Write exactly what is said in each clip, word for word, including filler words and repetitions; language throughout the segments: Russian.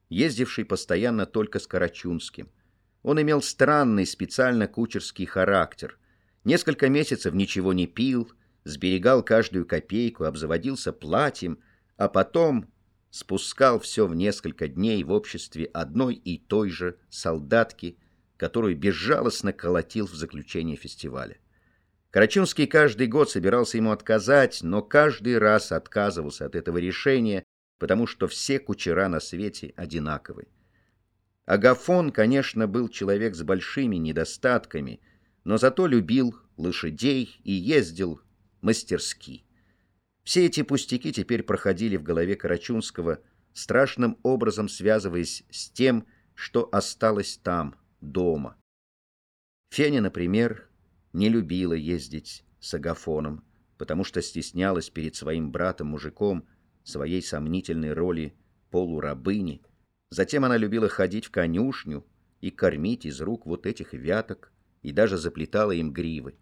ездивший постоянно только с Карачунским. Он имел странный специально кучерский характер. Несколько месяцев ничего не пил, сберегал каждую копейку, обзаводился платьем, а потом спускал все в несколько дней в обществе одной и той же солдатки, которую безжалостно колотил в заключение фестиваля. Карачунский каждый год собирался ему отказать, но каждый раз отказывался от этого решения, потому что все кучера на свете одинаковы. Агафон, конечно, был человек с большими недостатками, но зато любил лошадей и ездил мастерски. Все эти пустяки теперь проходили в голове Карачунского, страшным образом связываясь с тем, что осталось там, дома. Феня, например, не любила ездить с Агафоном, потому что стеснялась перед своим братом-мужиком своей сомнительной роли полурабыни. Затем она любила ходить в конюшню и кормить из рук вот этих вяток, и даже заплетала им гривы.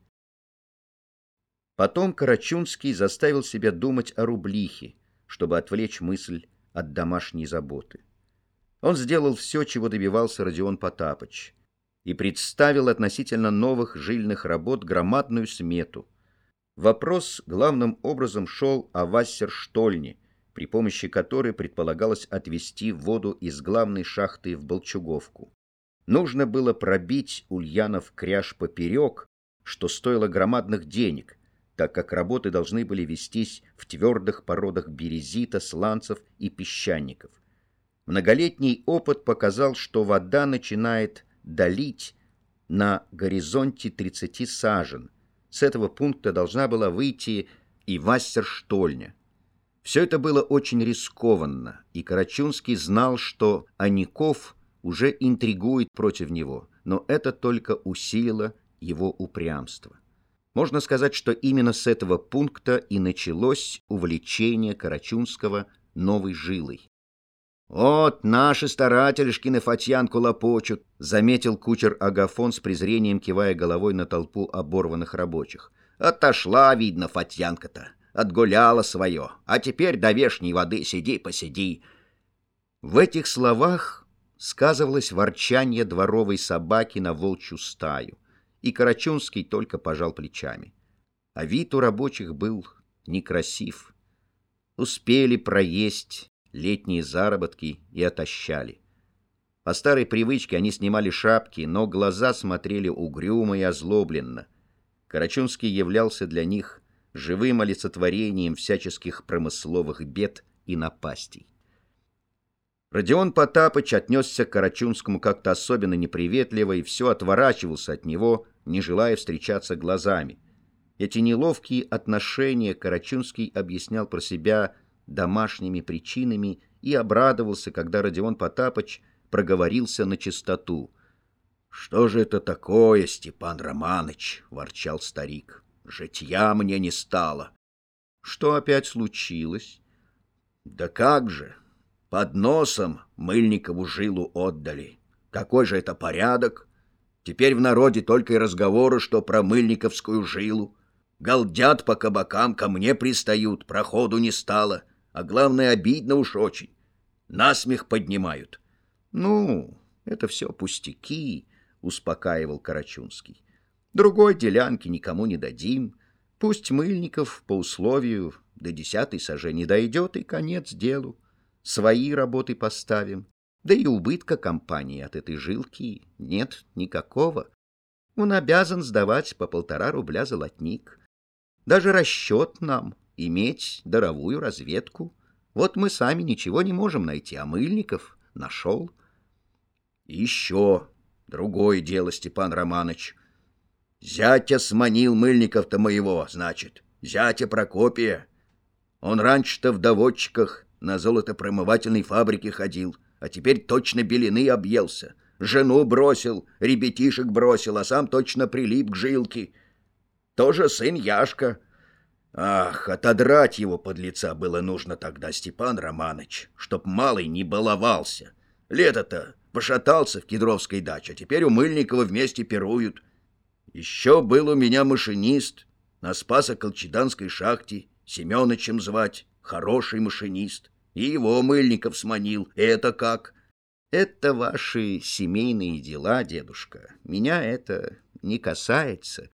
Потом Карачунский заставил себя думать о рублихе, чтобы отвлечь мысль от домашней заботы. Он сделал все, чего добивался Родион Потапыч, и представил относительно новых жильных работ громадную смету. Вопрос главным образом шел о вассерштольне, при помощи которой предполагалось отвести воду из главной шахты в Болчуговку. Нужно было пробить Ульянов кряж поперек, что стоило громадных денег, так как работы должны были вестись в твердых породах березита, сланцев и песчаников. Многолетний опыт показал, что вода начинает долить на горизонте тридцати сажен. С этого пункта должна была выйти и вассерштольня. Все это было очень рискованно, и Карачунский знал, что Аников уже интригует против него, но это только усилило его упрямство. Можно сказать, что именно с этого пункта и началось увлечение Карачунского новой жилой. «Вот наши старательшки на Фатьянку лопочут», — заметил кучер Агафон с презрением, кивая головой на толпу оборванных рабочих. «Отошла, видно, Фатьянка-то, отгуляла свое, а теперь до вешней воды сиди-посиди». В этих словах сказывалось ворчание дворовой собаки на волчью стаю, и Карачунский только пожал плечами. А вид у рабочих был некрасив. Успели проесть летние заработки и отощали. По старой привычке они снимали шапки, но глаза смотрели угрюмо и озлобленно. Карачунский являлся для них живым олицетворением всяческих промысловых бед и напастей. Родион Потапыч отнесся к Карачунскому как-то особенно неприветливо и все отворачивался от него, не желая встречаться глазами. Эти неловкие отношения Карачунский объяснял про себя домашними причинами и обрадовался, когда Родион Потапыч проговорился на чистоту. «Что же это такое, Степан Романыч?» — ворчал старик. «Житья мне не стало». «Что опять случилось?» «Да как же! Под носом Мыльникову жилу отдали. Какой же это порядок? Теперь в народе только и разговоры, что про Мыльниковскую жилу. Галдят по кабакам, ко мне пристают, проходу не стало. А главное, обидно уж очень. Насмех поднимают». «Ну, это все пустяки», — успокаивал Карачунский. «Другой делянки никому не дадим. Пусть Мыльников по условию до десятой сажени дойдет, и конец делу. Свои работы поставим. Да и убытка компании от этой жилки нет никакого. Он обязан сдавать по полтора рубля золотник. Даже расчет нам иметь даровую разведку. Вот мы сами ничего не можем найти, а Мыльников нашел». «Еще другое дело, Степан Романыч. Зятя сманил Мыльников-то моего, значит, зятя Прокопия. Он раньше-то в доводчиках на золотопромывательной фабрике ходил, а теперь точно белины объелся. Жену бросил, ребятишек бросил, а сам точно прилип к жилке. Тоже сын Яшка. Ах, отодрать его под лица было нужно тогда, Степан Романыч, чтоб малый не баловался. Лето-то пошатался в Кедровской даче, а теперь у Мыльникова вместе пируют. Еще был у меня машинист на Спасо-Колчеданской шахте, Семенычем звать, хороший машинист. И его Мыльников сманил. Это как? Это ваши семейные дела, дедушка. Меня это не касается,